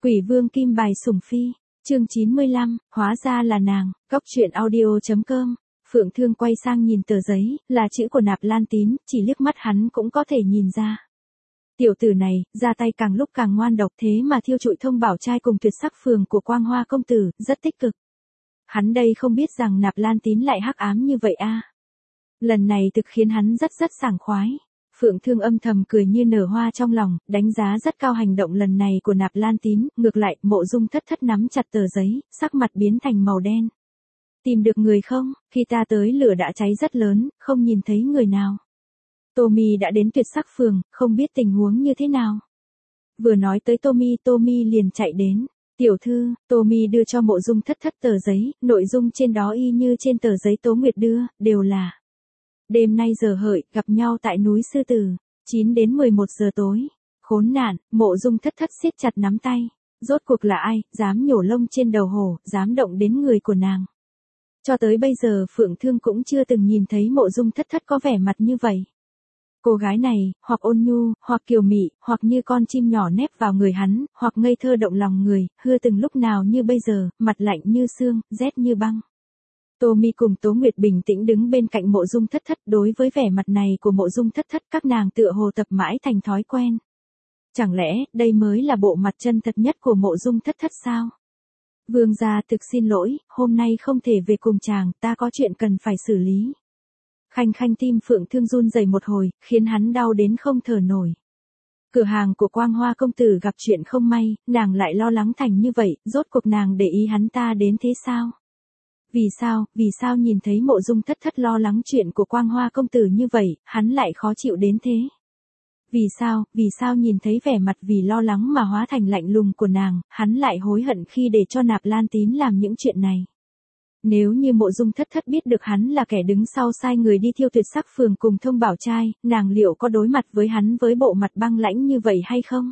Quỷ vương kim bài sủng phi, chương 95, hóa ra là nàng, Cóc truyện audio.com. Phượng Thương quay sang nhìn tờ giấy, là chữ của Nạp Lan Tín, chỉ liếc mắt hắn cũng có thể nhìn ra. Tiểu tử này, ra tay càng lúc càng ngoan độc, thế mà thiêu trụi Thông Bảo trai cùng Tuyệt Sắc phường của Quang Hoa công tử, rất tích cực. Hắn đây không biết rằng Nạp Lan Tín lại hắc ám như vậy a. Lần này thực khiến hắn rất sảng khoái. Phượng Thương âm thầm cười như nở hoa trong lòng, đánh giá rất cao hành động lần này của Nạp Lan Tín, ngược lại, Mộ Dung Thất nắm chặt tờ giấy, sắc mặt biến thành màu đen. Tìm được người không? Khi ta tới lửa đã cháy rất lớn, không nhìn thấy người nào. Tommy đã đến Tuyệt Sắc phường, không biết tình huống như thế nào. Vừa nói tới Tommy liền chạy đến. Tiểu thư, Tommy đưa cho Mộ Dung Thất tờ giấy, nội dung trên đó y như trên tờ giấy Tố Nguyệt đưa, đều là đêm nay giờ hợi, gặp nhau tại núi Sư Tử, 9 đến 11 giờ tối. Khốn nạn, Mộ Dung Thất siết chặt nắm tay. Rốt cuộc là ai, dám nhổ lông trên đầu hổ, dám động đến người của nàng. Cho tới bây giờ Phượng Thương cũng chưa từng nhìn thấy Mộ Dung Thất có vẻ mặt như vậy. Cô gái này, hoặc ôn nhu, hoặc kiều mị, hoặc như con chim nhỏ nép vào người hắn, hoặc ngây thơ động lòng người, hưa từng lúc nào như bây giờ, mặt lạnh như xương, rét như băng. Tommy cùng Tố Nguyệt bình tĩnh đứng bên cạnh Mộ Dung Thất, đối với vẻ mặt này của Mộ Dung Thất các nàng tựa hồ tập mãi thành thói quen. Chẳng lẽ, đây mới là bộ mặt chân thật nhất của Mộ Dung Thất sao? Vương gia thực xin lỗi, hôm nay không thể về cùng chàng, ta có chuyện cần phải xử lý. Khanh tim Phượng Thương run rẩy một hồi, khiến hắn đau đến không thở nổi. Cửa hàng của Quang Hoa công tử gặp chuyện không may, nàng lại lo lắng thành như vậy, rốt cuộc nàng để ý hắn ta đến thế sao? Vì sao nhìn thấy Mộ Dung Thất lo lắng chuyện của Quang Hoa công tử như vậy, hắn lại khó chịu đến thế? Vì sao nhìn thấy vẻ mặt vì lo lắng mà hóa thành lạnh lùng của nàng, hắn lại hối hận khi để cho Nạp Lan Tín làm những chuyện này? Nếu như Mộ Dung Thất biết được hắn là kẻ đứng sau sai người đi thiêu Tuyệt Sắc phường cùng Thông Bảo trai, nàng liệu có đối mặt với hắn với bộ mặt băng lãnh như vậy hay không?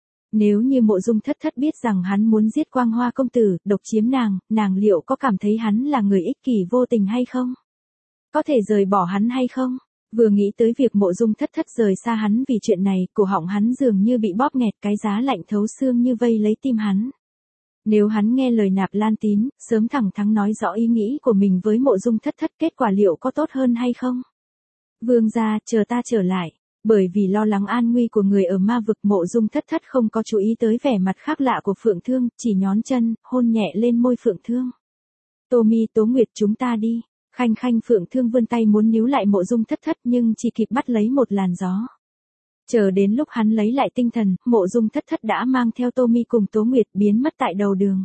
Nếu như Mộ Dung Thất biết rằng hắn muốn giết Quang Hoa công tử, độc chiếm nàng liệu có cảm thấy hắn là người ích kỷ vô tình hay không? Có thể rời bỏ hắn hay không? Vừa nghĩ tới việc Mộ Dung Thất rời xa hắn vì chuyện này, cổ họng hắn dường như bị bóp nghẹt, cái giá lạnh thấu xương như vây lấy tim hắn. Nếu hắn nghe lời Nạp Lan Tín, sớm thẳng thắn nói rõ ý nghĩ của mình với Mộ Dung Thất, kết quả liệu có tốt hơn hay không? Vương gia, chờ ta trở lại. Bởi vì lo lắng an nguy của người ở ma vực, Mộ Dung Thất không có chú ý tới vẻ mặt khác lạ của Phượng Thương, chỉ nhón chân, hôn nhẹ lên môi Phượng Thương. Tommy, Tố Nguyệt, chúng ta đi. Khanh Phượng Thương vươn tay muốn níu lại Mộ Dung Thất nhưng chỉ kịp bắt lấy một làn gió. Chờ đến lúc hắn lấy lại tinh thần, Mộ Dung Thất đã mang theo Tommy cùng Tố Nguyệt biến mất tại đầu đường.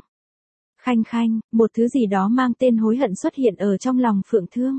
Khanh, một thứ gì đó mang tên hối hận xuất hiện ở trong lòng Phượng Thương.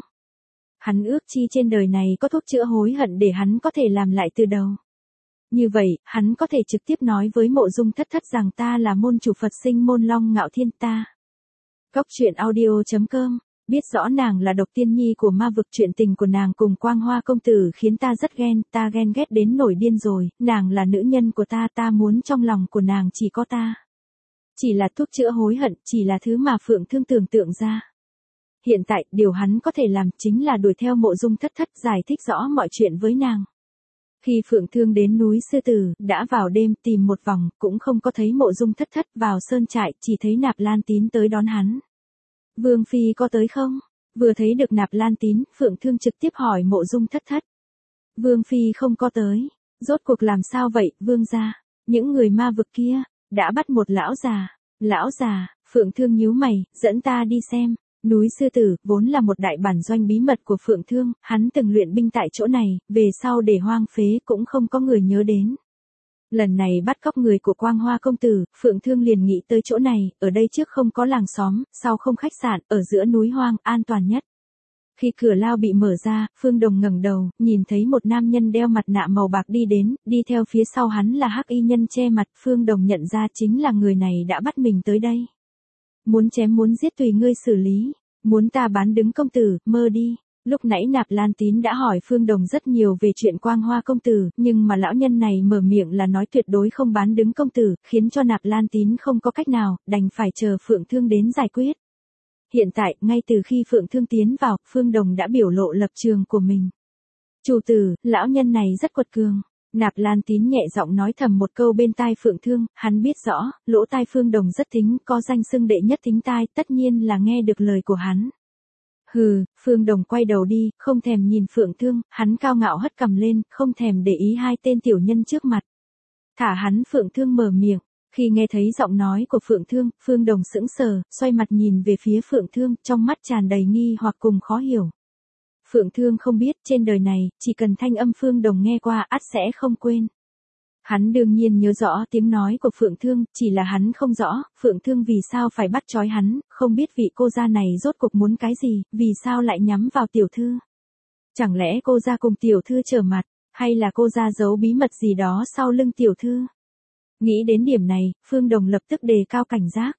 Hắn ước chi trên đời này có thuốc chữa hối hận để hắn có thể làm lại từ đầu. Như vậy, hắn có thể trực tiếp nói với Mộ Dung Thất rằng ta là môn chủ Phật sinh môn Long Ngạo Thiên ta. Cóc truyện audio.com. Biết rõ nàng là độc tiên nhi của ma vực, chuyện tình của nàng cùng Quang Hoa công tử khiến ta rất ta ghen ghét đến nổi điên rồi, nàng là nữ nhân của ta muốn trong lòng của nàng chỉ có ta. Chỉ là thuốc chữa hối hận, chỉ là thứ mà Phượng Thương tưởng tượng ra. Hiện tại, điều hắn có thể làm chính là đuổi theo Mộ Dung Thất giải thích rõ mọi chuyện với nàng. Khi Phượng Thương đến núi Sư Tử, đã vào đêm tìm một vòng, cũng không có thấy Mộ Dung Thất vào sơn trại, chỉ thấy Nạp Lan Tín tới đón hắn. Vương Phi có tới không? Vừa thấy được Nạp Lan Tín, Phượng Thương trực tiếp hỏi Mộ Dung Thất. Vương Phi không có tới. Rốt cuộc làm sao vậy, Vương gia? Những người ma vực kia, đã bắt một lão già. Lão già, Phượng Thương nhíu mày, dẫn ta đi xem. Núi Sư Tử, vốn là một đại bản doanh bí mật của Phượng Thương, hắn từng luyện binh tại chỗ này, về sau để hoang phế cũng không có người nhớ đến. Lần này bắt cóc người của Quang Hoa công tử, Phượng Thương liền nghĩ tới chỗ này, ở đây trước không có làng xóm, sau không khách sạn, ở giữa núi hoang, an toàn nhất. Khi cửa lao bị mở ra, Phương Đồng ngẩng đầu, nhìn thấy một nam nhân đeo mặt nạ màu bạc đi đến, đi theo phía sau hắn là hắc y nhân che mặt, Phương Đồng nhận ra chính là người này đã bắt mình tới đây. Muốn chém muốn giết tùy ngươi xử lý, muốn ta bán đứng công tử, mơ đi. Lúc nãy Nạp Lan Tín đã hỏi Phương Đồng rất nhiều về chuyện Quang Hoa công tử, nhưng mà lão nhân này mở miệng là nói tuyệt đối không bán đứng công tử, khiến cho Nạp Lan Tín không có cách nào, đành phải chờ Phượng Thương đến giải quyết. Hiện tại, ngay từ khi Phượng Thương tiến vào, Phương Đồng đã biểu lộ lập trường của mình. Chủ tử, lão nhân này rất quật cường. Nạp Lan Tín nhẹ giọng nói thầm một câu bên tai Phượng Thương, hắn biết rõ, lỗ tai Phương Đồng rất thính, có danh xưng đệ nhất thính tai, tất nhiên là nghe được lời của hắn. Hừ, Phương Đồng quay đầu đi, không thèm nhìn Phượng Thương, hắn cao ngạo hất cằm lên, không thèm để ý hai tên tiểu nhân trước mặt. Thả hắn. Phượng Thương mở miệng, khi nghe thấy giọng nói của Phượng Thương, Phương Đồng sững sờ, xoay mặt nhìn về phía Phượng Thương, trong mắt tràn đầy nghi hoặc cùng khó hiểu. Phượng Thương không biết, trên đời này, chỉ cần thanh âm Phương Đồng nghe qua ắt sẽ không quên. Hắn đương nhiên nhớ rõ tiếng nói của Phượng Thương, chỉ là hắn không rõ, Phượng Thương vì sao phải bắt trói hắn, không biết vị cô gia này rốt cuộc muốn cái gì, vì sao lại nhắm vào tiểu thư. Chẳng lẽ cô gia cùng tiểu thư trở mặt, hay là cô gia giấu bí mật gì đó sau lưng tiểu thư. Nghĩ đến điểm này, Phương Đồng lập tức đề cao cảnh giác.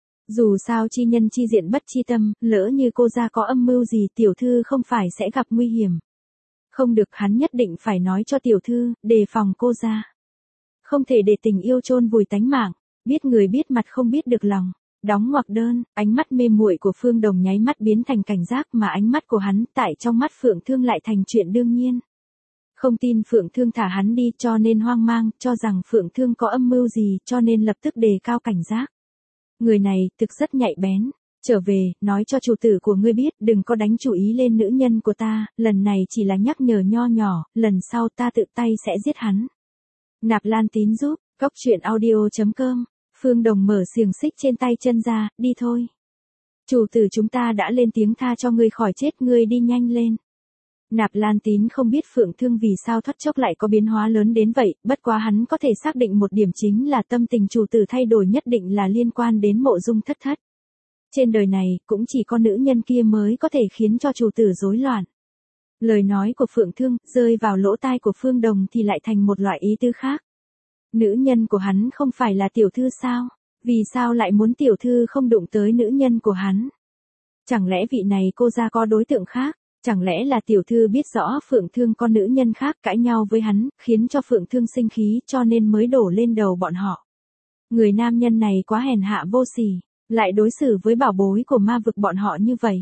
Dù sao chi nhân chi diện bất chi tâm, lỡ như cô gia có âm mưu gì tiểu thư không phải sẽ gặp nguy hiểm. Không được, hắn nhất định phải nói cho tiểu thư, đề phòng cô gia. Không thể để tình yêu chôn vùi tánh mạng, biết người biết mặt không biết được lòng. Đóng ngoặc đơn, ánh mắt mê muội của Phương Đồng nháy mắt biến thành cảnh giác mà ánh mắt của hắn tại trong mắt Phượng Thương lại thành chuyện đương nhiên. Không tin Phượng Thương thả hắn đi cho nên hoang mang, cho rằng Phượng Thương có âm mưu gì cho nên lập tức đề cao cảnh giác. Người này thực rất nhạy bén. Trở về, nói cho chủ tử của ngươi biết đừng có đánh chú ý lên nữ nhân của ta, lần này chỉ là nhắc nhở nho nhỏ, lần sau ta tự tay sẽ giết hắn. Nạp Lan Tín giúp, Cóc Truyện Audio.com, Phương Đồng mở xiềng xích trên tay chân ra, đi thôi. Chủ tử chúng ta đã lên tiếng tha cho ngươi khỏi chết, ngươi đi nhanh lên. Nạp Lan Tín không biết Phượng Thương vì sao thoát chốc lại có biến hóa lớn đến vậy, bất quá hắn có thể xác định một điểm chính là tâm tình chủ tử thay đổi nhất định là liên quan đến Mộ Dung Thất Thất. Trên đời này, cũng chỉ có nữ nhân kia mới có thể khiến cho chủ tử rối loạn. Lời nói của Phượng Thương, rơi vào lỗ tai của Phương Đồng thì lại thành một loại ý tứ khác. Nữ nhân của hắn không phải là tiểu thư sao? Vì sao lại muốn tiểu thư không đụng tới nữ nhân của hắn? Chẳng lẽ vị này cô gia có đối tượng khác? Chẳng lẽ là tiểu thư biết rõ Phượng Thương có nữ nhân khác cãi nhau với hắn, khiến cho Phượng Thương sinh khí cho nên mới đổ lên đầu bọn họ. Người nam nhân này quá hèn hạ vô sỉ, lại đối xử với bảo bối của ma vực bọn họ như vậy.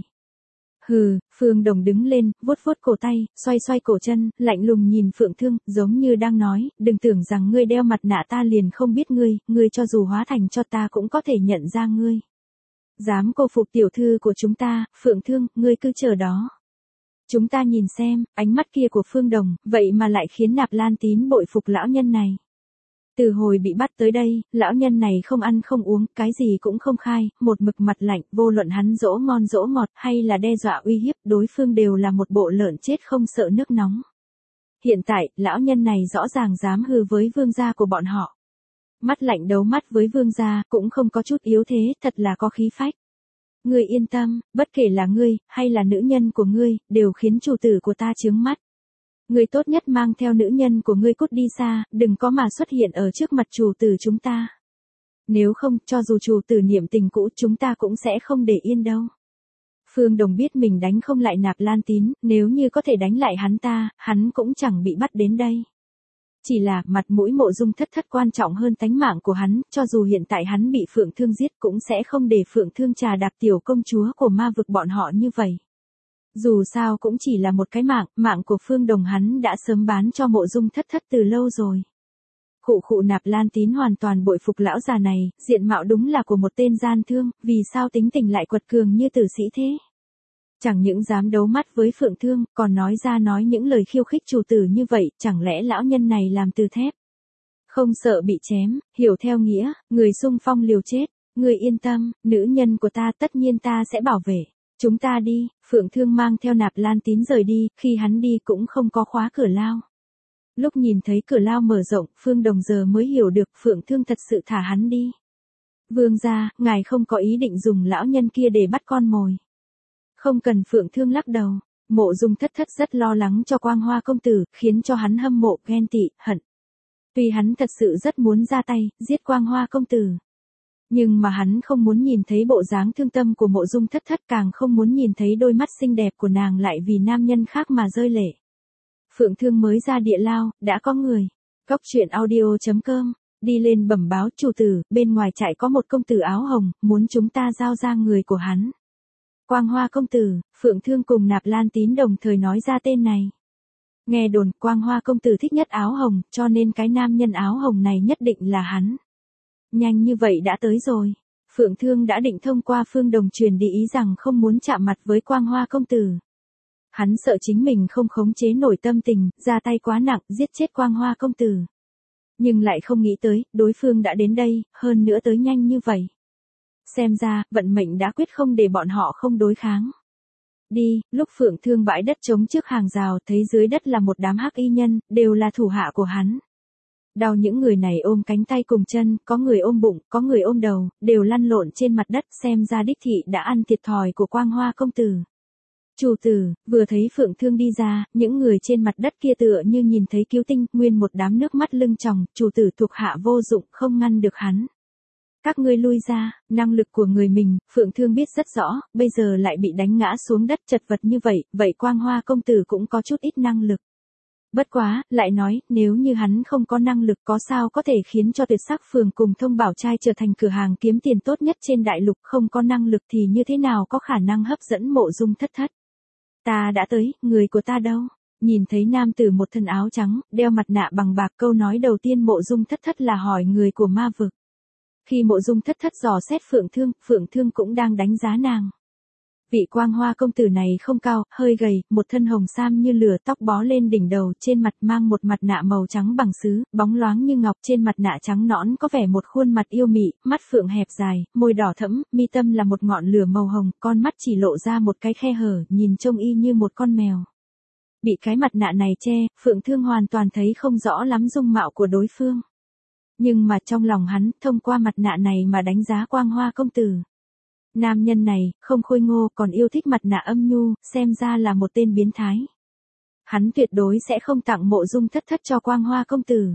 Hừ, Phương Đồng đứng lên, vuốt vuốt cổ tay, xoay xoay cổ chân, lạnh lùng nhìn Phượng Thương, giống như đang nói, đừng tưởng rằng ngươi đeo mặt nạ ta liền không biết ngươi cho dù hóa thành cho ta cũng có thể nhận ra ngươi. Dám cô phục tiểu thư của chúng ta, Phượng Thương, ngươi cứ chờ đó. Chúng ta nhìn xem, ánh mắt kia của Phương Đồng, vậy mà lại khiến Nạp Lan Tín bội phục lão nhân này. Từ hồi bị bắt tới đây, lão nhân này không ăn không uống, cái gì cũng không khai, một mực mặt lạnh, vô luận hắn dỗ ngon dỗ ngọt hay là đe dọa uy hiếp, đối phương đều là một bộ lợn chết không sợ nước nóng. Hiện tại, lão nhân này rõ ràng dám hư với vương gia của bọn họ. Mắt lạnh đấu mắt với vương gia, cũng không có chút yếu thế, thật là có khí phách. Ngươi yên tâm, bất kể là ngươi, hay là nữ nhân của ngươi, đều khiến chủ tử của ta chướng mắt. Ngươi tốt nhất mang theo nữ nhân của ngươi cút đi xa, đừng có mà xuất hiện ở trước mặt chủ tử chúng ta. Nếu không, cho dù chủ tử niệm tình cũ chúng ta cũng sẽ không để yên đâu. Phương Đồng biết mình đánh không lại Nạp Lan Tín, nếu như có thể đánh lại hắn ta, hắn cũng chẳng bị bắt đến đây. Chỉ là, mặt mũi Mộ Dung Thất Thất quan trọng hơn tánh mạng của hắn, cho dù hiện tại hắn bị Phượng Thương giết cũng sẽ không để Phượng Thương trà đạp tiểu công chúa của ma vực bọn họ như vậy. Dù sao cũng chỉ là một cái mạng của Phương Đồng hắn đã sớm bán cho Mộ Dung Thất Thất từ lâu rồi. Khụ Nạp Lan Tín hoàn toàn bội phục lão già này, diện mạo đúng là của một tên gian thương, vì sao tính tình lại quật cường như tử sĩ thế? Chẳng những dám đấu mắt với Phượng Thương, còn nói những lời khiêu khích chủ tử như vậy, chẳng lẽ lão nhân này làm từ thép? Không sợ bị chém, hiểu theo nghĩa, người xung phong liều chết, người yên tâm, nữ nhân của ta tất nhiên ta sẽ bảo vệ. Chúng ta đi, Phượng Thương mang theo Nạp Lan Tín rời đi, khi hắn đi cũng không có khóa cửa lao. Lúc nhìn thấy cửa lao mở rộng, Phương Đồng giờ mới hiểu được Phượng Thương thật sự thả hắn đi. Vương gia, ngài không có ý định dùng lão nhân kia để bắt con mồi. Không cần. Phượng Thương lắc đầu. Mộ Dung Thất Thất rất lo lắng cho Quang Hoa công tử, khiến cho hắn hâm mộ, ghen tị, hận. Tuy hắn thật sự rất muốn ra tay, giết Quang Hoa công tử. Nhưng mà hắn không muốn nhìn thấy bộ dáng thương tâm của Mộ Dung Thất Thất, càng không muốn nhìn thấy đôi mắt xinh đẹp của nàng lại vì nam nhân khác mà rơi lệ. Phượng Thương mới ra địa lao, đã có người. Cóc Truyện Audio.com, đi lên bẩm báo chủ tử, bên ngoài trại có một công tử áo hồng, muốn chúng ta giao ra người của hắn. Quang Hoa công tử, Phượng Thương cùng Nạp Lan Tín đồng thời nói ra tên này. Nghe đồn Quang Hoa công tử thích nhất áo hồng, cho nên cái nam nhân áo hồng này nhất định là hắn. Nhanh như vậy đã tới rồi. Phượng Thương đã định thông qua Phương Đồng truyền đi ý rằng không muốn chạm mặt với Quang Hoa công tử. Hắn sợ chính mình không khống chế nổi tâm tình, ra tay quá nặng, giết chết Quang Hoa công tử. Nhưng lại không nghĩ tới, đối phương đã đến đây, hơn nữa tới nhanh như vậy. Xem ra, vận mệnh đã quyết không để bọn họ không đối kháng. Đi, lúc Phượng Thương bãi đất trống trước hàng rào, thấy dưới đất là một đám hắc y nhân, đều là thủ hạ của hắn. Đau những người này ôm cánh tay cùng chân, có người ôm bụng, có người ôm đầu, đều lăn lộn trên mặt đất, xem ra đích thị đã ăn thiệt thòi của Quang Hoa công tử. Chủ tử, vừa thấy Phượng Thương đi ra, những người trên mặt đất kia tựa như nhìn thấy cứu tinh, nguyên một đám nước mắt lưng tròng, chủ tử thuộc hạ vô dụng, không ngăn được hắn. Các ngươi lui ra, năng lực của người mình, Phượng Thương biết rất rõ, bây giờ lại bị đánh ngã xuống đất chật vật như vậy, vậy Quang Hoa công tử cũng có chút ít năng lực. Bất quá, lại nói, nếu như hắn không có năng lực có sao có thể khiến cho Tuyệt Sắc Phường cùng Thông Bảo Trai trở thành cửa hàng kiếm tiền tốt nhất trên đại lục, không có năng lực thì như thế nào có khả năng hấp dẫn Mộ Dung Thất Thất. Ta đã tới, người của ta đâu? Nhìn thấy nam tử một thân áo trắng, đeo mặt nạ bằng bạc, câu nói đầu tiên Mộ Dung Thất Thất là hỏi người của ma vực. Khi Mộ Dung Thất Thất dò xét Phượng Thương cũng đang đánh giá nàng. Vị Quang Hoa công tử này không cao, hơi gầy, một thân hồng sam như lửa, tóc bó lên đỉnh đầu, trên mặt mang một mặt nạ màu trắng bằng sứ, bóng loáng như ngọc, trên mặt nạ trắng nõn có vẻ một khuôn mặt yêu mị, mắt phượng hẹp dài, môi đỏ thẫm, mi tâm là một ngọn lửa màu hồng, con mắt chỉ lộ ra một cái khe hở, nhìn trông y như một con mèo. Bị cái mặt nạ này che, Phượng Thương hoàn toàn thấy không rõ lắm dung mạo của đối phương. Nhưng mà trong lòng hắn, thông qua mặt nạ này mà đánh giá Quang Hoa công tử. Nam nhân này, không khôi ngô, còn yêu thích mặt nạ âm nhu, xem ra là một tên biến thái. Hắn tuyệt đối sẽ không tặng Mộ Dung Thất Thất cho Quang Hoa công tử.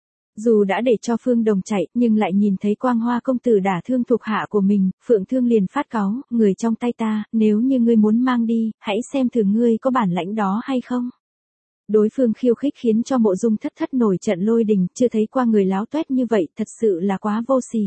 Dù đã để cho Phương Đồng chạy, nhưng lại nhìn thấy Quang Hoa công tử đả thương thuộc hạ của mình, Phượng Thương liền phát cáu, người trong tay ta, nếu như ngươi muốn mang đi, hãy xem thử ngươi có bản lãnh đó hay không. Đối phương khiêu khích khiến cho Mộ Dung Thất Thất nổi trận lôi đình, chưa thấy qua người láo toét như vậy, thật sự là quá vô sỉ.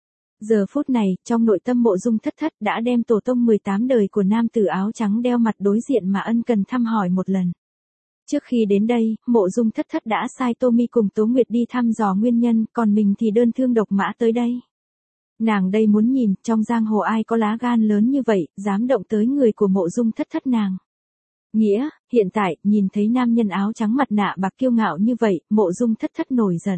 Giờ phút này, trong nội tâm Mộ Dung Thất Thất đã đem tổ tông 18 đời của nam tử áo trắng đeo mặt đối diện mà ân cần thăm hỏi một lần. Trước khi đến đây, Mộ Dung Thất Thất đã sai Tô Mi cùng Tố Nguyệt đi thăm dò nguyên nhân, còn mình thì đơn thương độc mã tới đây. Nàng đây muốn nhìn, trong giang hồ ai có lá gan lớn như vậy, dám động tới người của Mộ Dung Thất Thất nàng. Nghĩa, hiện tại, nhìn thấy nam nhân áo trắng mặt nạ bạc kiêu ngạo như vậy, Mộ Dung Thất Thất nổi giận.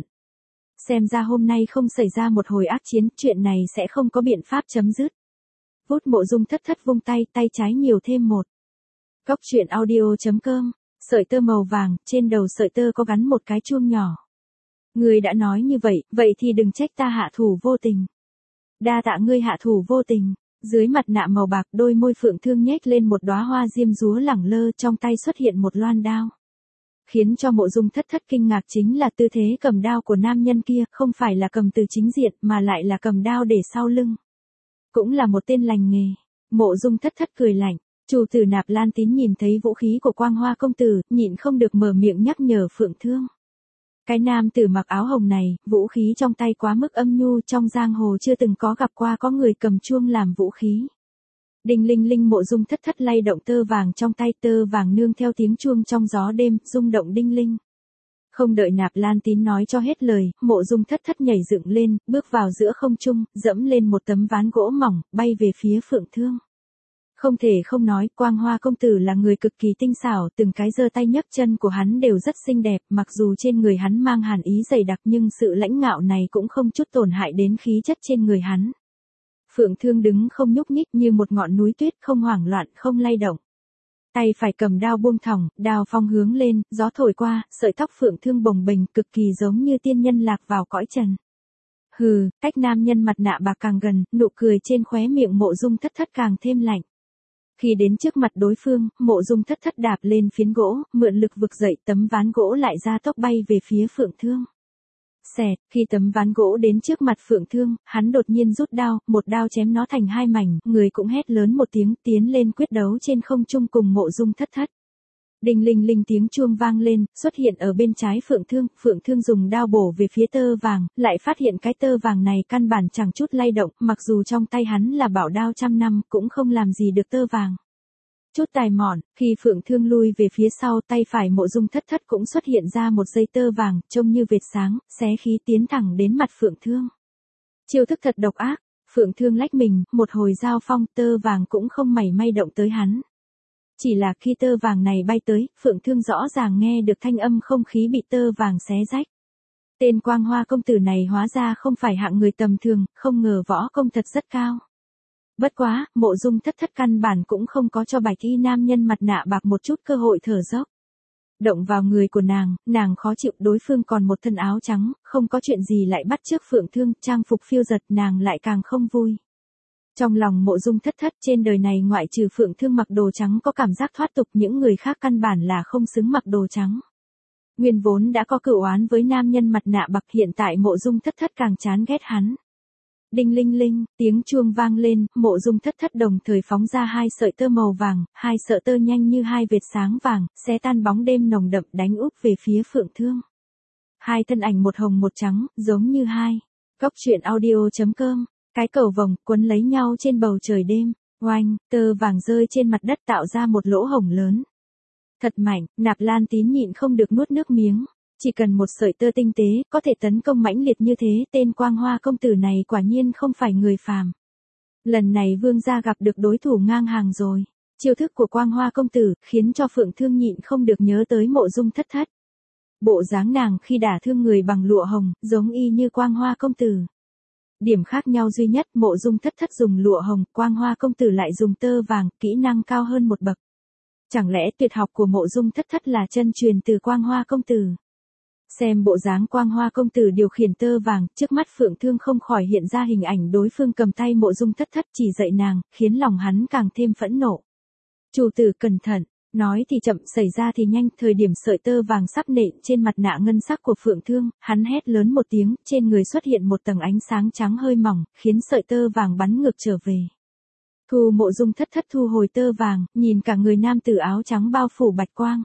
Xem ra hôm nay không xảy ra một hồi ác chiến, chuyện này sẽ không có biện pháp chấm dứt. Vút Mộ Dung Thất Thất vung tay, tay trái nhiều thêm một. Góc truyện audio.com, sợi tơ màu vàng, trên đầu sợi tơ có gắn một cái chuông nhỏ. Ngươi đã nói như vậy, vậy thì đừng trách ta hạ thủ vô tình. Đa tạ ngươi hạ thủ vô tình. Dưới mặt nạ màu bạc, đôi môi Phượng Thương nhếch lên một đóa hoa diêm dúa lẳng lơ, trong tay xuất hiện một loan đao. Khiến cho Mộ Dung Thất Thất kinh ngạc chính là tư thế cầm đao của nam nhân kia, không phải là cầm từ chính diện mà lại là cầm đao để sau lưng. Cũng là một tên lành nghề. Mộ Dung Thất Thất cười lạnh, chủ tử Nạp Lan Tín nhìn thấy vũ khí của Quang Hoa công tử, nhịn không được mở miệng nhắc nhở Phượng Thương. Cái nam tử mặc áo hồng này, vũ khí trong tay quá mức âm nhu, trong giang hồ chưa từng có gặp qua có người cầm chuông làm vũ khí. Đinh linh linh, Mộ Dung Thất Thất lay động tơ vàng trong tay, tơ vàng nương theo tiếng chuông trong gió đêm, rung động đinh linh. Không đợi Nạp Lan Tín nói cho hết lời, Mộ Dung Thất Thất nhảy dựng lên, bước vào giữa không trung, dẫm lên một tấm ván gỗ mỏng, bay về phía Phượng Thương. Không thể không nói, Quang Hoa công tử là người cực kỳ tinh xảo, từng cái giơ tay nhấc chân của hắn đều rất xinh đẹp, mặc dù trên người hắn mang hàn ý dày đặc nhưng sự lãnh ngạo này cũng không chút tổn hại đến khí chất trên người hắn. Phượng Thương đứng không nhúc nhích như một ngọn núi tuyết, không hoảng loạn, không lay động. Tay phải cầm đao buông thõng, đao phong hướng lên, gió thổi qua, sợi tóc Phượng Thương bồng bềnh, cực kỳ giống như tiên nhân lạc vào cõi trần. Hừ, cách nam nhân mặt nạ bạc càng gần, nụ cười trên khóe miệng Mộ Dung Thất Thất càng thêm lạnh. Khi đến trước mặt đối phương, Mộ Dung Thất Thất đạp lên phiến gỗ, mượn lực vực dậy, tấm ván gỗ lại ra tốc bay về phía Phượng Thương. Xẹt, khi tấm ván gỗ đến trước mặt Phượng Thương, hắn đột nhiên rút đao, một đao chém nó thành hai mảnh, người cũng hét lớn một tiếng, tiến lên quyết đấu trên không trung cùng Mộ Dung Thất Thất. Đinh linh linh tiếng chuông vang lên, xuất hiện ở bên trái Phượng Thương dùng đao bổ về phía tơ vàng, lại phát hiện cái tơ vàng này căn bản chẳng chút lay động, mặc dù trong tay hắn là bảo đao trăm năm, cũng không làm gì được tơ vàng. Chút tài mọn, khi Phượng Thương lui về phía sau tay phải Mộ Dung Thất Thất cũng xuất hiện ra một dây tơ vàng, trông như vệt sáng, xé khí tiến thẳng đến mặt Phượng Thương. Chiêu thức thật độc ác, Phượng Thương lách mình, một hồi giao phong tơ vàng cũng không mảy may động tới hắn. Chỉ là khi tơ vàng này bay tới, Phượng Thương rõ ràng nghe được thanh âm không khí bị tơ vàng xé rách. Tên Quang Hoa công tử này hóa ra không phải hạng người tầm thường, không ngờ võ công thật rất cao. Bất quá, Mộ Dung Thất Thất căn bản cũng không có cho bạch y nam nhân mặt nạ bạc một chút cơ hội thở dốc. Động vào người của nàng khó chịu, đối phương còn một thân áo trắng, không có chuyện gì lại bắt chước Phượng Thương, trang phục phiêu giật, nàng lại càng không vui. Trong lòng Mộ Dung Thất Thất, trên đời này ngoại trừ Phượng Thương mặc đồ trắng có cảm giác thoát tục, những người khác căn bản là không xứng mặc đồ trắng. Nguyên vốn đã có cửu oán với nam nhân mặt nạ bạc, hiện tại Mộ Dung Thất Thất càng chán ghét hắn. Đinh linh linh, tiếng chuông vang lên, Mộ Dung Thất Thất đồng thời phóng ra hai sợi tơ màu vàng, hai sợi tơ nhanh như hai vệt sáng vàng, xé tan bóng đêm nồng đậm đánh úp về phía Phượng Thương. Hai thân ảnh một hồng một trắng, giống như hai. Cốc truyện audio.com, cái cầu vồng quấn lấy nhau trên bầu trời đêm, oanh, tơ vàng rơi trên mặt đất tạo ra một lỗ hổng lớn. Thật mạnh, Nạp Lan Tín nhịn không được nuốt nước miếng. Chỉ cần một sợi tơ tinh tế, có thể tấn công mãnh liệt như thế, tên Quang Hoa công tử này quả nhiên không phải người phàm. Lần này vương gia gặp được đối thủ ngang hàng rồi. Chiêu thức của Quang Hoa công tử, khiến cho Phượng Thương nhịn không được nhớ tới Mộ Dung Thất Thất. Bộ dáng nàng khi đả thương người bằng lụa hồng, giống y như Quang Hoa công tử. Điểm khác nhau duy nhất, Mộ Dung Thất Thất dùng lụa hồng, Quang Hoa công tử lại dùng tơ vàng, kỹ năng cao hơn một bậc. Chẳng lẽ tuyệt học của Mộ Dung Thất Thất là chân truyền từ Quang Hoa công tử? Xem bộ dáng Quang Hoa công tử điều khiển tơ vàng, trước mắt Phượng Thương không khỏi hiện ra hình ảnh đối phương cầm tay Mộ Dung Thất Thất chỉ dạy nàng, khiến lòng hắn càng thêm phẫn nộ. Chủ tử cẩn thận, nói thì chậm xảy ra thì nhanh, thời điểm sợi tơ vàng sắp nện trên mặt nạ ngân sắc của Phượng Thương, hắn hét lớn một tiếng, trên người xuất hiện một tầng ánh sáng trắng hơi mỏng, khiến sợi tơ vàng bắn ngược trở về. Mộ Dung Thất Thất thu hồi tơ vàng, nhìn cả người nam tử áo trắng bao phủ bạch quang.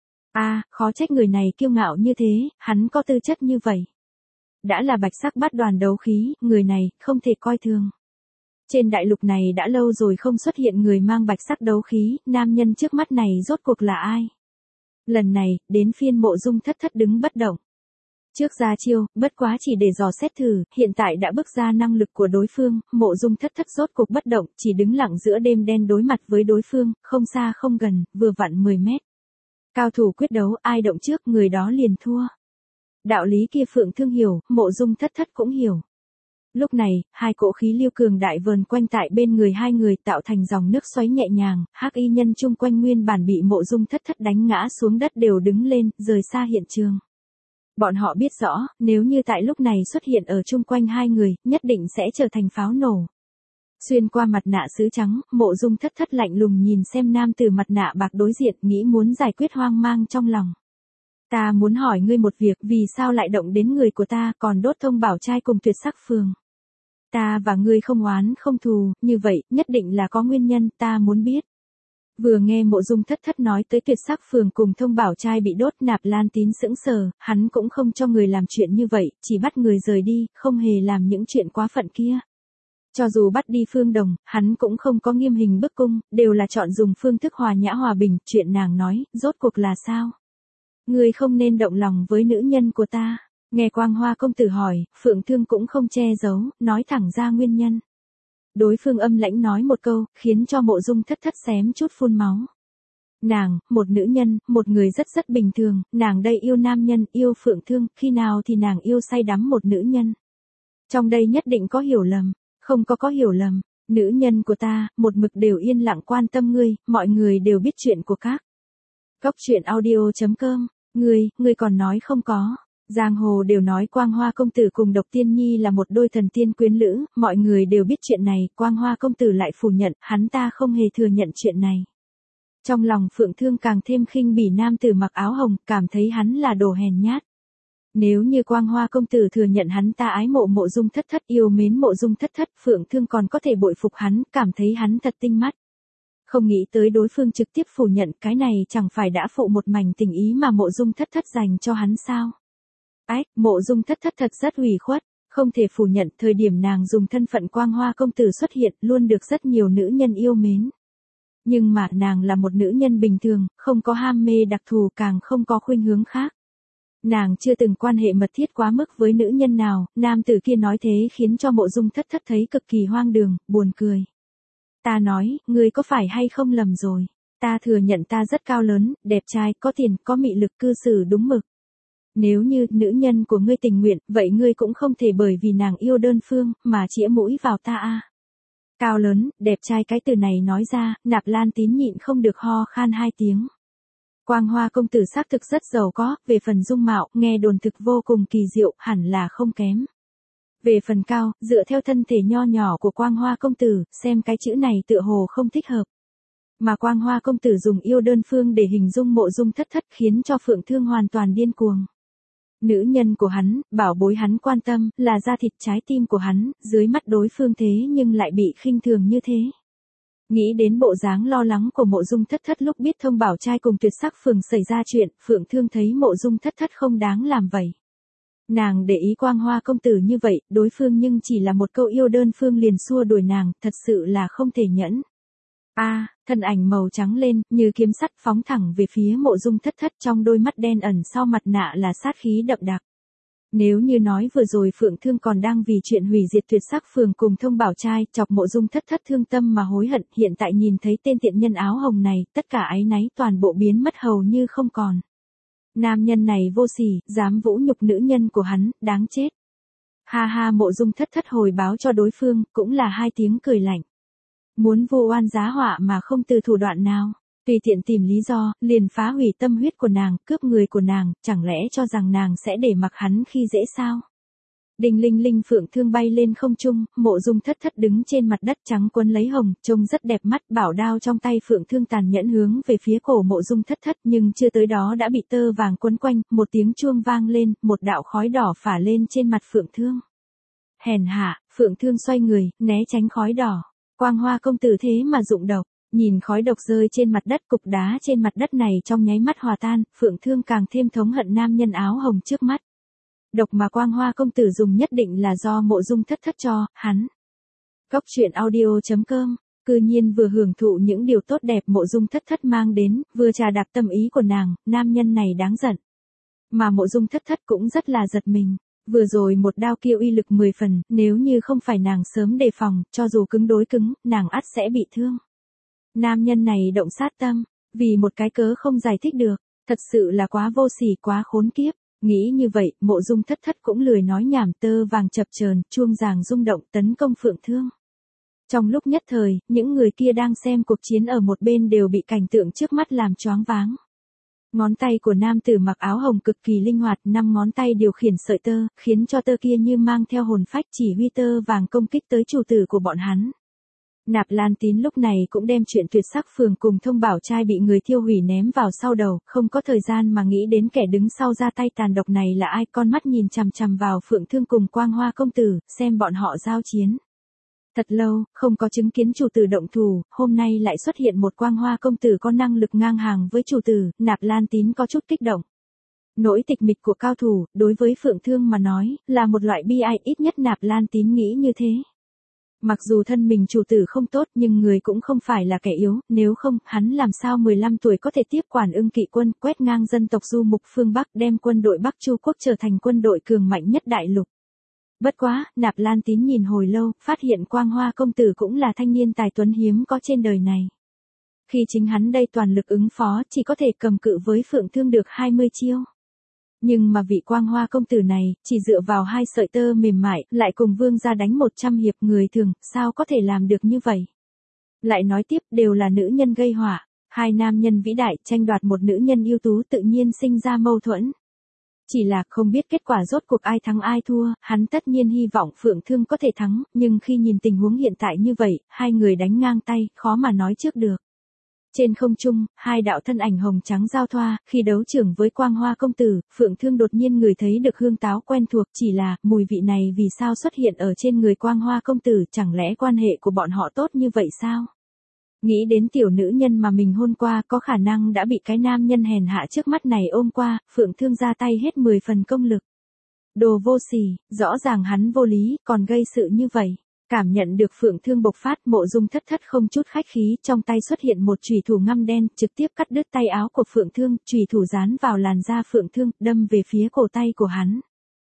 Khó trách người này kiêu ngạo như thế, hắn có tư chất như vậy. Đã là bạch sắc bát đoàn đấu khí, người này, không thể coi thường. Trên đại lục này đã lâu rồi không xuất hiện người mang bạch sắc đấu khí, nam nhân trước mắt này rốt cuộc là ai? Lần này, đến phiên Mộ Dung Thất Thất đứng bất động. Trước ra chiêu, bất quá chỉ để dò xét thử, hiện tại đã bước ra năng lực của đối phương, Mộ Dung Thất Thất rốt cuộc bất động, chỉ đứng lặng giữa đêm đen đối mặt với đối phương, không xa không gần, vừa vặn 10 mét. Cao thủ quyết đấu, ai động trước người đó liền thua. Đạo lý kia Phượng Thương hiểu, Mộ Dung Thất Thất cũng hiểu. Lúc này, hai cỗ khí lưu cường đại vờn quanh tại bên người hai người tạo thành dòng nước xoáy nhẹ nhàng, hắc y nhân chung quanh nguyên bản bị Mộ Dung Thất Thất đánh ngã xuống đất đều đứng lên, rời xa hiện trường. Bọn họ biết rõ, nếu như tại lúc này xuất hiện ở chung quanh hai người, nhất định sẽ trở thành pháo nổ. Xuyên qua mặt nạ sứ trắng, Mộ Dung Thất Thất lạnh lùng nhìn xem nam tử mặt nạ bạc đối diện, nghĩ muốn giải quyết hoang mang trong lòng. Ta muốn hỏi ngươi một việc, vì sao lại động đến người của ta, còn đốt Thông Bảo trai cùng Tuyệt Sắc phường? Ta và ngươi không oán không thù, như vậy, nhất định là có nguyên nhân, ta muốn biết. Vừa nghe Mộ Dung Thất Thất nói tới Tuyệt Sắc phường cùng Thông Bảo trai bị đốt, Nạp Lan Tín sững sờ, hắn cũng không cho người làm chuyện như vậy, chỉ bắt người rời đi, không hề làm những chuyện quá phận kia. Cho dù bắt đi Phương Đồng, hắn cũng không có nghiêm hình bức cung, đều là chọn dùng phương thức hòa nhã hòa bình, chuyện nàng nói, rốt cuộc là sao? Ngươi không nên động lòng với nữ nhân của ta. Nghe Quang Hoa công tử hỏi, Phượng Thương cũng không che giấu, nói thẳng ra nguyên nhân. Đối phương âm lãnh nói một câu, khiến cho Mộ Dung Thất Thất xém chút phun máu. Nàng, một nữ nhân, một người rất bình thường, nàng đây yêu nam nhân, yêu Phượng Thương, khi nào thì nàng yêu say đắm một nữ nhân. Trong đây nhất định có hiểu lầm. Không có hiểu lầm, nữ nhân của ta, một mực đều yên lặng quan tâm ngươi, mọi người đều biết chuyện của các. Cốc truyện audio.com, ngươi còn nói không có. Giang hồ đều nói Quang Hoa công tử cùng Độc Tiên Nhi là một đôi thần tiên quyến lữ, mọi người đều biết chuyện này, Quang Hoa công tử lại phủ nhận, hắn ta không hề thừa nhận chuyện này. Trong lòng Phượng Thương càng thêm khinh bỉ nam tử mặc áo hồng, cảm thấy hắn là đồ hèn nhát. Nếu như Quang Hoa công tử thừa nhận hắn ta ái mộ Mộ Dung Thất Thất, yêu mến Mộ Dung Thất Thất, Phượng Thương còn có thể bội phục hắn, cảm thấy hắn thật tinh mắt. Không nghĩ tới đối phương trực tiếp phủ nhận, cái này chẳng phải đã phụ một mảnh tình ý mà Mộ Dung Thất Thất dành cho hắn sao? Mộ Dung Thất Thất thật rất ủy khuất, không thể phủ nhận, thời điểm nàng dùng thân phận Quang Hoa công tử xuất hiện, luôn được rất nhiều nữ nhân yêu mến. Nhưng mà nàng là một nữ nhân bình thường, không có ham mê đặc thù càng không có khuynh hướng khác. Nàng chưa từng quan hệ mật thiết quá mức với nữ nhân nào, nam tử kia nói thế khiến cho Mộ Dung Thất Thất thấy cực kỳ hoang đường, buồn cười. Ta nói, ngươi có phải hay không lầm rồi. Ta thừa nhận ta rất cao lớn, đẹp trai, có tiền, có mị lực, cư xử đúng mực. Nếu như nữ nhân của ngươi tình nguyện, vậy ngươi cũng không thể bởi vì nàng yêu đơn phương, mà chĩa mũi vào ta a. Cao lớn, đẹp trai, cái từ này nói ra, Nạp Lan Tín nhịn không được ho khan 2 tiếng. Quang Hoa công tử xác thực rất giàu có, về phần dung mạo, nghe đồn thực vô cùng kỳ diệu, hẳn là không kém. Về phần cao, dựa theo thân thể nho nhỏ của Quang Hoa công tử, xem cái chữ này tựa hồ không thích hợp. Mà Quang Hoa công tử dùng yêu đơn phương để hình dung Mộ Dung Thất Thất khiến cho Phượng Thương hoàn toàn điên cuồng. Nữ nhân của hắn, bảo bối hắn quan tâm, là da thịt trái tim của hắn, dưới mắt đối phương thế nhưng lại bị khinh thường như thế. Nghĩ đến bộ dáng lo lắng của Mộ Dung Thất Thất lúc biết Thông Bảo trai cùng Tuyệt Sắc Phường xảy ra chuyện, Phượng Thương thấy Mộ Dung Thất Thất không đáng làm vậy. Nàng để ý Quang Hoa công tử như vậy, đối phương nhưng chỉ là một câu yêu đơn phương liền xua đuổi nàng, thật sự là không thể nhẫn. Thân ảnh màu trắng lên, như kiếm sắt phóng thẳng về phía Mộ Dung Thất Thất, trong đôi mắt đen ẩn sau mặt nạ là sát khí đậm đặc. Nếu như nói vừa rồi Phượng Thương còn đang vì chuyện hủy diệt Tuyệt Sắc Phường cùng Thông Bảo trai chọc Mộ Dung Thất Thất thương tâm mà hối hận, hiện tại nhìn thấy tên tiện nhân áo hồng này, tất cả áy náy toàn bộ biến mất hầu như không còn. Nam nhân này vô sỉ, dám vũ nhục nữ nhân của hắn, đáng chết. Ha ha, Mộ Dung Thất Thất hồi báo cho đối phương, cũng là 2 tiếng cười lạnh. Muốn vu oan giá họa mà không từ thủ đoạn nào, tùy tiện tìm lý do, liền phá hủy tâm huyết của nàng, cướp người của nàng, chẳng lẽ cho rằng nàng sẽ để mặc hắn khi dễ sao? Đinh linh linh, Phượng Thương bay lên không trung, Mộ Dung Thất Thất đứng trên mặt đất trắng quấn lấy hồng, trông rất đẹp mắt, bảo đao trong tay Phượng Thương tàn nhẫn hướng về phía cổ Mộ Dung Thất Thất, nhưng chưa tới đó đã bị tơ vàng quấn quanh, một tiếng chuông vang lên, một đạo khói đỏ phả lên trên mặt Phượng Thương. Hèn hạ, Phượng Thương xoay người, né tránh khói đỏ. Quang Hoa công tử thế mà dụng độc, nhìn khói độc rơi trên mặt đất, cục đá trên mặt đất này trong nháy mắt hòa tan, Phượng Thương càng thêm thống hận nam nhân áo hồng trước mắt. Độc mà Quang Hoa công tử dùng nhất định là do Mộ Dung Thất Thất cho, hắn. Góc truyện audio.com, cư nhiên vừa hưởng thụ những điều tốt đẹp Mộ Dung Thất Thất mang đến, vừa trà đạp tâm ý của nàng, nam nhân này đáng giận. Mà Mộ Dung Thất Thất cũng rất là giật mình. Vừa rồi một đao kia uy lực 10 phần, nếu như không phải nàng sớm đề phòng, cho dù cứng đối cứng, nàng ắt sẽ bị thương. Nam nhân này động sát tâm, vì một cái cớ không giải thích được, thật sự là quá vô sỉ, quá khốn kiếp. Nghĩ như vậy, Mộ Dung Thất Thất cũng lười nói nhảm, tơ vàng chập chờn, chuông giàng rung động tấn công Phượng Thương. Trong lúc nhất thời, những người kia đang xem cuộc chiến ở một bên đều bị cảnh tượng trước mắt làm choáng váng. Ngón tay của nam tử mặc áo hồng cực kỳ linh hoạt, 5 ngón tay điều khiển sợi tơ, khiến cho tơ kia như mang theo hồn phách chỉ huy tơ vàng công kích tới chủ tử của bọn hắn. Nạp Lan Tín lúc này cũng đem chuyện Tuyệt Sắc Phường cùng Thông Bảo trai bị người thiêu hủy ném vào sau đầu, không có thời gian mà nghĩ đến kẻ đứng sau ra tay tàn độc này là ai, con mắt nhìn chằm chằm vào Phượng Thương cùng Quang Hoa công tử, xem bọn họ giao chiến. Thật lâu, không có chứng kiến chủ tử động thủ, hôm nay lại xuất hiện một Quang Hoa công tử có năng lực ngang hàng với chủ tử, Nạp Lan Tín có chút kích động. Nỗi tịch mịch của cao thủ, đối với Phượng Thương mà nói, là một loại bi ai, ít nhất Nạp Lan Tín nghĩ như thế. Mặc dù thân mình chủ tử không tốt nhưng người cũng không phải là kẻ yếu, nếu không, hắn làm sao 15 tuổi có thể tiếp quản Ưng Kỵ quân, quét ngang dân tộc du mục phương Bắc, đem quân đội Bắc Chu quốc trở thành quân đội cường mạnh nhất đại lục. Bất quá, Nạp Lan Tín nhìn hồi lâu, phát hiện Quang Hoa công tử cũng là thanh niên tài tuấn hiếm có trên đời này. Khi chính hắn đây toàn lực ứng phó, chỉ có thể cầm cự với Phượng Thương được 20 chiêu. Nhưng mà vị Quang Hoa công tử này, chỉ dựa vào 2 sợi tơ mềm mại, lại cùng vương gia đánh 100 hiệp, người thường, sao có thể làm được như vậy? Lại nói tiếp, đều là nữ nhân gây họa, 2 nam nhân vĩ đại tranh đoạt một nữ nhân ưu tú tự nhiên sinh ra mâu thuẫn. Chỉ là không biết kết quả rốt cuộc ai thắng ai thua, hắn tất nhiên hy vọng Phượng Thương có thể thắng, nhưng khi nhìn tình huống hiện tại như vậy, 2 người đánh ngang tay, khó mà nói trước được. Trên không trung, 2 đạo thân ảnh hồng trắng giao thoa, khi đấu trưởng với Quang Hoa công tử, Phượng Thương đột nhiên ngửi thấy được hương táo quen thuộc, chỉ là, mùi vị này vì sao xuất hiện ở trên người Quang Hoa công tử, chẳng lẽ quan hệ của bọn họ tốt như vậy sao? Nghĩ đến tiểu nữ nhân mà mình hôn qua có khả năng đã bị cái nam nhân hèn hạ trước mắt này ôm qua, Phượng Thương ra tay hết 10 phần công lực. Đồ vô sỉ, rõ ràng hắn vô lý, còn gây sự như vậy. Cảm nhận được Phượng Thương bộc phát, Mộ Dung Thất Thất không chút khách khí, trong tay xuất hiện một chùy thủ ngăm đen, trực tiếp cắt đứt tay áo của Phượng Thương, chùy thủ dán vào làn da Phượng Thương, đâm về phía cổ tay của hắn.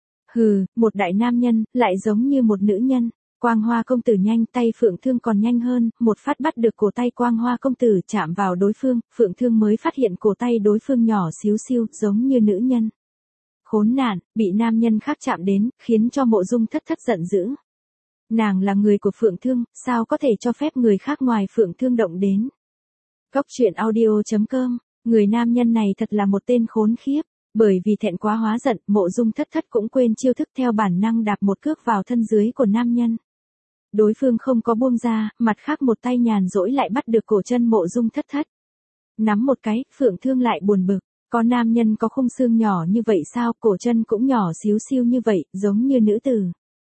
Hừ, một đại nam nhân, lại giống như một nữ nhân. Quang Hoa công tử nhanh, tay Phượng Thương còn nhanh hơn, một phát bắt được cổ tay Quang Hoa công tử, chạm vào đối phương, Phượng Thương mới phát hiện cổ tay đối phương nhỏ xíu xiu, giống như nữ nhân. Khốn nạn, bị nam nhân khác chạm đến, khiến cho Mộ Dung Thất Thất giận dữ. Nàng là người của Phượng Thương, sao có thể cho phép người khác ngoài Phượng Thương động đến. Góc truyện audio.com, người nam nhân này thật là một tên khốn khiếp. Bởi vì thẹn quá hóa giận, Mộ Dung Thất Thất cũng quên chiêu thức, theo bản năng đạp một cước vào thân dưới của nam nhân. Đối phương không có buông ra, mặt khác một tay nhàn rỗi lại bắt được cổ chân Mộ Dung Thất Thất. Nắm một cái, Phượng Thương lại buồn bực. Có nam nhân có khung xương nhỏ như vậy sao, cổ chân cũng nhỏ xíu xiu như vậy, giống như nữ tử.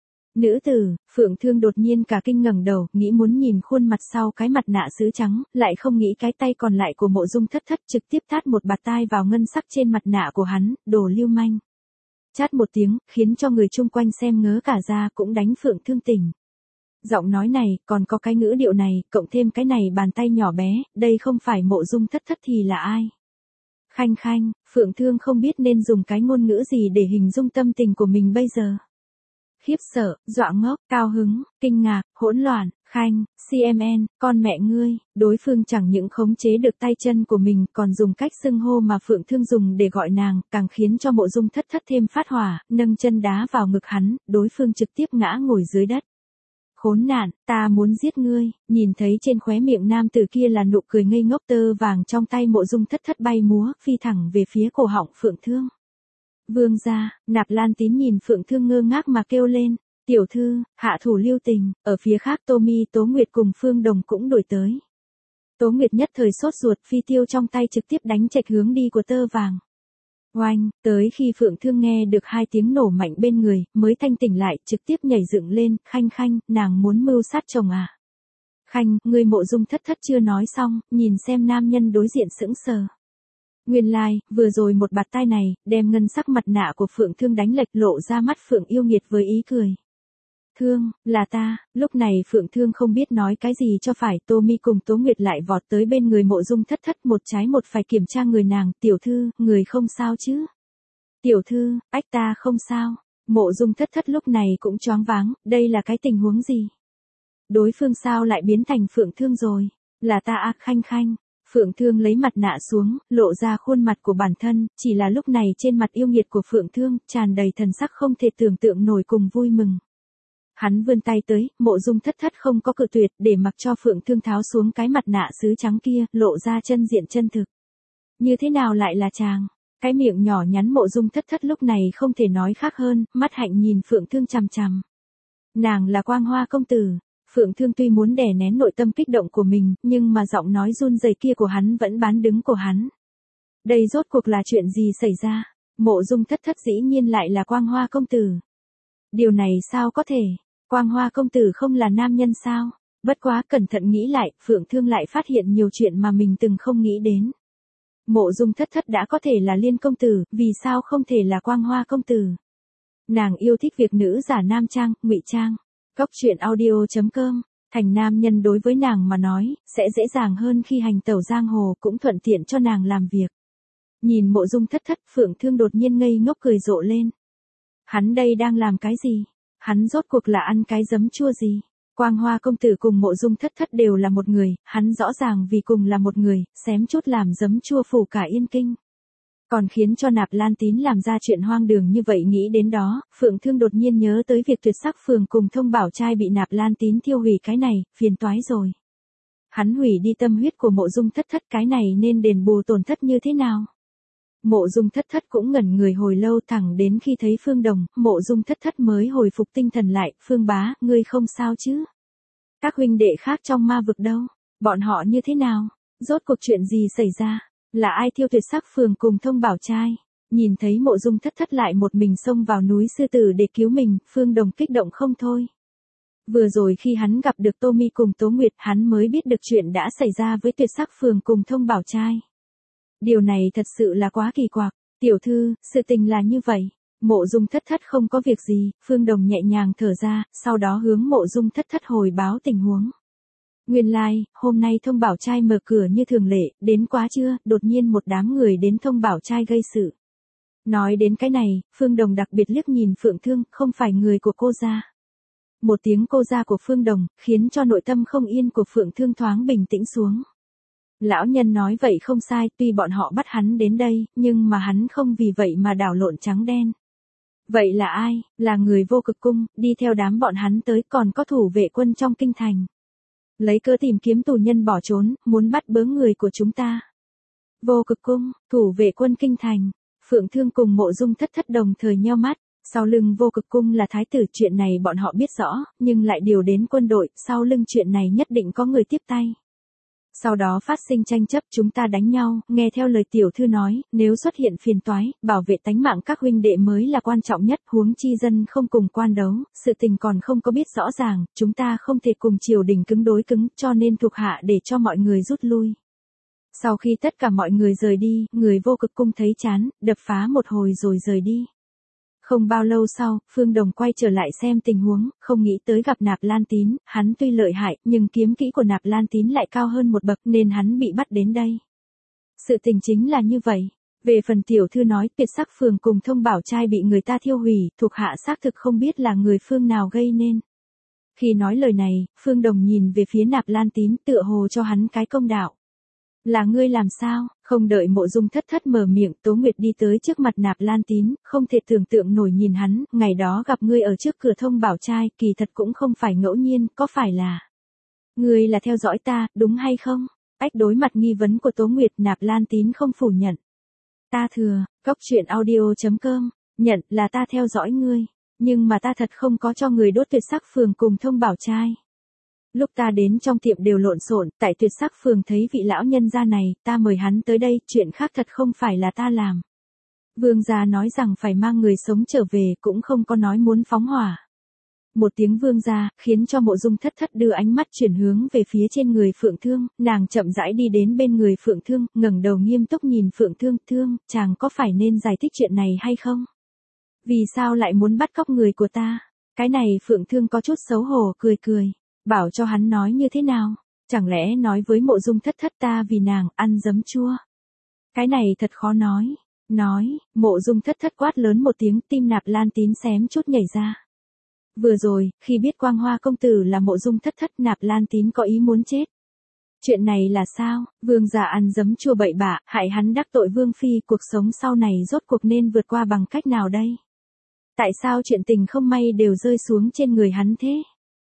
Nữ tử, Phượng Thương đột nhiên cả kinh ngẩng đầu, nghĩ muốn nhìn khuôn mặt sau cái mặt nạ sứ trắng, lại không nghĩ cái tay còn lại của Mộ Dung Thất Thất trực tiếp tát một bạt tai vào ngân sắc trên mặt nạ của hắn, đồ lưu manh. Chát một tiếng, khiến cho người chung quanh xem ngớ cả ra, cũng đánh Phượng Thương tỉnh. Giọng nói này, còn có cái ngữ điệu này, cộng thêm cái này bàn tay nhỏ bé, đây không phải Mộ Dung Thất Thất thì là ai? Khanh khanh, Phượng Thương không biết nên dùng cái ngôn ngữ gì để hình dung tâm tình của mình bây giờ. Khiếp sợ, dọa ngốc, cao hứng, kinh ngạc, hỗn loạn, khanh, CMN, con mẹ ngươi, đối phương chẳng những khống chế được tay chân của mình, còn dùng cách xưng hô mà Phượng Thương dùng để gọi nàng, càng khiến cho Mộ Dung Thất Thất thêm phát hỏa, nâng chân đá vào ngực hắn, đối phương trực tiếp ngã ngồi dưới đất. Khốn nạn, ta muốn giết ngươi, nhìn thấy trên khóe miệng nam tử kia là nụ cười ngây ngốc, tơ vàng trong tay Mộ Dung Thất Thất bay múa, phi thẳng về phía cổ họng Phượng Thương. Vương gia, Nạp Lan Tín nhìn Phượng Thương ngơ ngác mà kêu lên, tiểu thư, hạ thủ lưu tình, ở phía khác Tô Mi, Tố Nguyệt cùng Phương Đồng cũng đuổi tới. Tố Nguyệt nhất thời sốt ruột, phi tiêu trong tay trực tiếp đánh chệch hướng đi của tơ vàng. Oanh, tới khi Phượng Thương nghe được hai tiếng nổ mạnh bên người, mới thanh tỉnh lại, trực tiếp nhảy dựng lên, khanh khanh, nàng muốn mưu sát chồng à. Khanh, người Mộ Dung Thất Thất chưa nói xong, nhìn xem nam nhân đối diện sững sờ. Nguyên lai, vừa rồi một bạt tai này, đem ngân sắc mặt nạ của Phượng Thương đánh lệch, lộ ra mắt Phượng yêu nghiệt với ý cười. Thương, là ta, lúc này Phượng Thương không biết nói cái gì cho phải, Tô Mi cùng Tố Nguyệt lại vọt tới bên người Mộ Dung Thất Thất, một trái một phải kiểm tra người nàng, tiểu thư, người không sao chứ? Tiểu thư, ách ta không sao. Mộ Dung Thất Thất lúc này cũng choáng váng, đây là cái tình huống gì? Đối phương sao lại biến thành Phượng Thương rồi? Là ta à, khanh khanh. Phượng Thương lấy mặt nạ xuống, lộ ra khuôn mặt của bản thân, chỉ là lúc này trên mặt yêu nghiệt của Phượng Thương, tràn đầy thần sắc không thể tưởng tượng nổi cùng vui mừng. Hắn vươn tay tới, Mộ Dung Thất Thất không có cự tuyệt, để mặc cho Phượng Thương tháo xuống cái mặt nạ sứ trắng kia, lộ ra chân diện chân thực. Như thế nào lại là chàng? Cái miệng nhỏ nhắn Mộ Dung Thất Thất lúc này không thể nói khác hơn, mắt hạnh nhìn Phượng Thương chằm chằm. Nàng là Quang Hoa công tử. Phượng Thương tuy muốn đè nén nội tâm kích động của mình, nhưng mà giọng nói run rẩy kia của hắn vẫn bán đứng của hắn. Đây rốt cuộc là chuyện gì xảy ra? Mộ Dung Thất Thất dĩ nhiên lại là Quang Hoa công tử. Điều này sao có thể? Quang Hoa công tử không là nam nhân sao? Bất quá cẩn thận nghĩ lại, Phượng Thương lại phát hiện nhiều chuyện mà mình từng không nghĩ đến. Mộ Dung Thất Thất đã có thể là Liên công tử, vì sao không thể là Quang Hoa công tử? Nàng yêu thích việc nữ giả nam trang, ngụy trang. Góc truyện audio.com, thành nam nhân đối với nàng mà nói, sẽ dễ dàng hơn khi hành tẩu giang hồ, cũng thuận tiện cho nàng làm việc. Nhìn Mộ Dung Thất Thất, Phượng Thương đột nhiên ngây ngốc cười rộ lên. Hắn đây đang làm cái gì? Hắn rốt cuộc là ăn cái giấm chua gì? Quang Hoa công tử cùng Mộ Dung Thất Thất đều là một người, hắn rõ ràng vì cùng là một người, xém chút làm giấm chua phủ cả Yên Kinh. Còn khiến cho Nạp Lan Tín làm ra chuyện hoang đường như vậy, nghĩ đến đó, Phượng Thương đột nhiên nhớ tới việc Tuyệt Sắc Phường cùng Thông Bảo Trai bị Nạp Lan Tín thiêu hủy, cái này, phiền toái rồi. Hắn hủy đi tâm huyết của Mộ Dung Thất Thất, cái này nên đền bù tổn thất như thế nào? Mộ Dung Thất Thất cũng ngẩn người hồi lâu, thẳng đến khi thấy Phương Đồng, Mộ Dung Thất Thất mới hồi phục tinh thần lại, Phương bá, ngươi không sao chứ? Các huynh đệ khác trong ma vực đâu? Bọn họ như thế nào? Rốt cuộc chuyện gì xảy ra? Là ai thiêu Tuyệt Sắc Phường cùng Thông Bảo Trai? Nhìn thấy Mộ Dung Thất Thất lại một mình xông vào núi Sư Tử để cứu mình, Phương Đồng kích động không thôi. Vừa rồi khi hắn gặp được Tô Mi cùng Tố Nguyệt, hắn mới biết được chuyện đã xảy ra với Tuyệt Sắc Phường cùng Thông Bảo Trai. Điều này thật sự là quá kỳ quặc. Tiểu thư, sự tình là như vậy. Mộ Dung Thất Thất không có việc gì, Phương Đồng nhẹ nhàng thở ra, sau đó hướng Mộ Dung Thất Thất hồi báo tình huống. Nguyên lai, hôm nay thông bảo trai mở cửa như thường lệ, đến quá trưa, đột nhiên một đám người đến thông bảo trai gây sự. Nói đến cái này, Phương Đồng đặc biệt liếc nhìn Phượng Thương, không phải người của cô gia. Một tiếng cô gia của Phương Đồng, khiến cho nội tâm không yên của Phượng Thương thoáng bình tĩnh xuống. Lão nhân nói vậy không sai, tuy bọn họ bắt hắn đến đây, nhưng mà hắn không vì vậy mà đảo lộn trắng đen. Vậy là ai? Là người Vô Cực Cung, đi theo đám bọn hắn tới, còn có thủ vệ quân trong kinh thành. Lấy cớ tìm kiếm tù nhân bỏ trốn, muốn bắt bớ người của chúng ta. Vô Cực Cung, thủ vệ quân kinh thành. Phượng Thương cùng Mộ Dung Thất Thất đồng thời nheo mắt. Sau lưng Vô Cực Cung là thái tử, chuyện này bọn họ biết rõ, nhưng lại điều đến quân đội, sau lưng chuyện này nhất định có người tiếp tay. Sau đó phát sinh tranh chấp, chúng ta đánh nhau, nghe theo lời tiểu thư nói, nếu xuất hiện phiền toái, bảo vệ tánh mạng các huynh đệ mới là quan trọng nhất, huống chi dân không cùng quan đấu, sự tình còn không có biết rõ ràng, chúng ta không thể cùng triều đình cứng đối cứng, cho nên thuộc hạ để cho mọi người rút lui. Sau khi tất cả mọi người rời đi, người Vô Cực Cung thấy chán, đập phá một hồi rồi rời đi. Không bao lâu sau, Phương Đồng quay trở lại xem tình huống, không nghĩ tới gặp Nạp Lan Tín, hắn tuy lợi hại, nhưng kiếm kỹ của Nạp Lan Tín lại cao hơn một bậc nên hắn bị bắt đến đây. Sự tình chính là như vậy. Về phần tiểu thư nói Tuyệt Sắc Phường cùng Thông Bảo trai bị người ta thiêu hủy, thuộc hạ xác thực không biết là người phương nào gây nên. Khi nói lời này, Phương Đồng nhìn về phía Nạp Lan Tín, tựa hồ cho hắn cái công đạo. Là ngươi làm sao? Không đợi Mộ Dung Thất Thất mở miệng, Tố Nguyệt đi tới trước mặt Nạp Lan Tín, không thể tưởng tượng nổi nhìn hắn, ngày đó gặp ngươi ở trước cửa Thông Bảo trai, kỳ thật cũng không phải ngẫu nhiên, có phải là ngươi là theo dõi ta, đúng hay không? Ách đối mặt nghi vấn của Tố Nguyệt, Nạp Lan Tín không phủ nhận. Ta thừa, Cốc Truyện Audio.com, nhận là ta theo dõi ngươi, nhưng mà ta thật không có cho người đốt Tuyệt Sắc Phường cùng Thông Bảo trai. Lúc ta đến trong tiệm đều lộn xộn, tại Tuyệt Sắc Phường thấy vị lão nhân gia này, ta mời hắn tới đây, chuyện khác thật không phải là ta làm. Vương gia nói rằng phải mang người sống trở về, cũng không có nói muốn phóng hỏa. Một tiếng vương gia, khiến cho Mộ Dung Thất Thất đưa ánh mắt chuyển hướng về phía trên người Phượng Thương, nàng chậm rãi đi đến bên người Phượng Thương, ngẩng đầu nghiêm túc nhìn Phượng Thương, Thương, chàng có phải nên giải thích chuyện này hay không? Vì sao lại muốn bắt cóc người của ta? Cái này Phượng Thương có chút xấu hổ, cười cười. Bảo cho hắn nói như thế nào? Chẳng lẽ nói với Mộ Dung Thất Thất ta vì nàng ăn giấm chua? Cái này thật khó nói. Nói, Mộ Dung Thất Thất quát lớn một tiếng, tim Nạp Lan Tín xém chút nhảy ra. Vừa rồi, khi biết Quang Hoa công tử là Mộ Dung Thất Thất, Nạp Lan Tín có ý muốn chết. Chuyện này là sao? Vương gia ăn giấm chua bậy bạ, hại hắn đắc tội Vương phi, cuộc sống sau này rốt cuộc nên vượt qua bằng cách nào đây? Tại sao chuyện tình không may đều rơi xuống trên người hắn thế?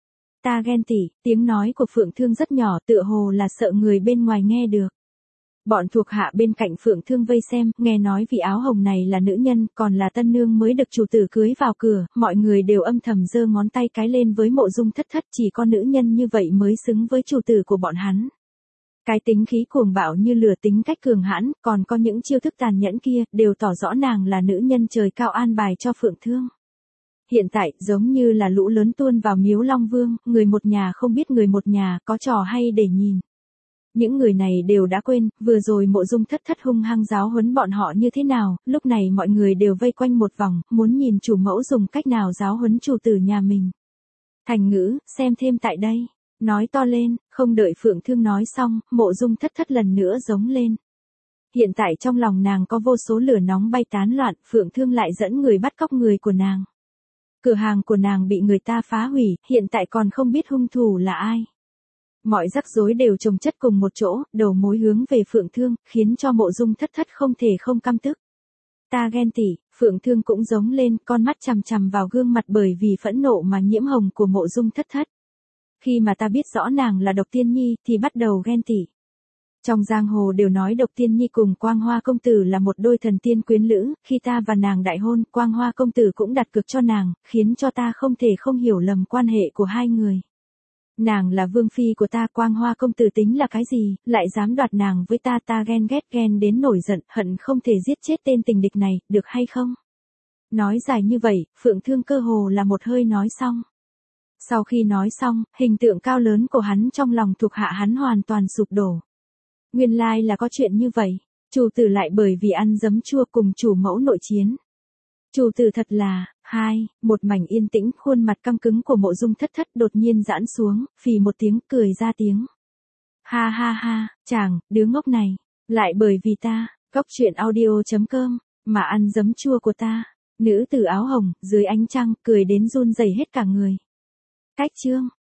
Ta ghen tị, tiếng nói của Phượng Thương rất nhỏ, tựa hồ là sợ người bên ngoài nghe được. Bọn thuộc hạ bên cạnh Phượng Thương vây xem, nghe nói vị áo hồng này là nữ nhân, còn là tân nương mới được chủ tử cưới vào cửa, mọi người đều âm thầm giơ ngón tay cái lên với Mộ Dung Thất Thất, chỉ có nữ nhân như vậy mới xứng với chủ tử của bọn hắn. Cái tính khí cuồng bạo như lửa, tính cách cường hãn, còn có những chiêu thức tàn nhẫn kia, đều tỏ rõ nàng là nữ nhân trời cao an bài cho Phượng Thương. Hiện tại, giống như là lũ lớn tuôn vào miếu Long Vương, người một nhà không biết người một nhà, có trò hay để nhìn. Những người này đều đã quên, vừa rồi Mộ Dung Thất Thất hung hăng giáo huấn bọn họ như thế nào, lúc này mọi người đều vây quanh một vòng, muốn nhìn chủ mẫu dùng cách nào giáo huấn chủ tử nhà mình. Thành ngữ, xem thêm tại đây. Nói to lên, không đợi Phượng Thương nói xong, Mộ Dung Thất Thất lần nữa giống lên. Hiện tại trong lòng nàng có vô số lửa nóng bay tán loạn, Phượng Thương lại dẫn người bắt cóc người của nàng. Cửa hàng của nàng bị người ta phá hủy, hiện tại còn không biết hung thủ là ai. Mọi rắc rối đều chồng chất cùng một chỗ, đầu mối hướng về Phượng Thương, khiến cho Mộ Dung Thất Thất không thể không căm tức. Ta ghen tị, Phượng Thương cũng giống lên, con mắt chằm chằm vào gương mặt bởi vì phẫn nộ mà nhiễm hồng của Mộ Dung Thất Thất. Khi mà ta biết rõ nàng là Độc Tiên Nhi, thì bắt đầu ghen tị. Trong giang hồ đều nói Độc Tiên Nhi cùng Quang Hoa công tử là một đôi thần tiên quyến lữ, khi ta và nàng đại hôn, Quang Hoa công tử cũng đặt cược cho nàng, khiến cho ta không thể không hiểu lầm quan hệ của hai người. Nàng là vương phi của ta, Quang Hoa công tử tính là cái gì, lại dám đoạt nàng với ta, ta ghen ghét ghen đến nổi giận, hận không thể giết chết tên tình địch này, được hay không? Nói dài như vậy, Phượng Thương cơ hồ là một hơi nói xong. Sau khi nói xong, hình tượng cao lớn của hắn trong lòng thuộc hạ hắn hoàn toàn sụp đổ. Nguyên lai là có chuyện như vậy, chủ tử lại bởi vì ăn giấm chua cùng chủ mẫu nội chiến. Chủ tử thật là, một mảnh yên tĩnh, khuôn mặt căng cứng của Mộ Dung Thất Thất đột nhiên giãn xuống, phì một tiếng cười ra tiếng. Ha ha ha, chàng, đứa ngốc này, lại bởi vì ta, cóc truyện audio.com, mà ăn giấm chua của ta. Nữ tử áo hồng, dưới ánh trăng, cười đến run rẩy hết cả người. Cách chương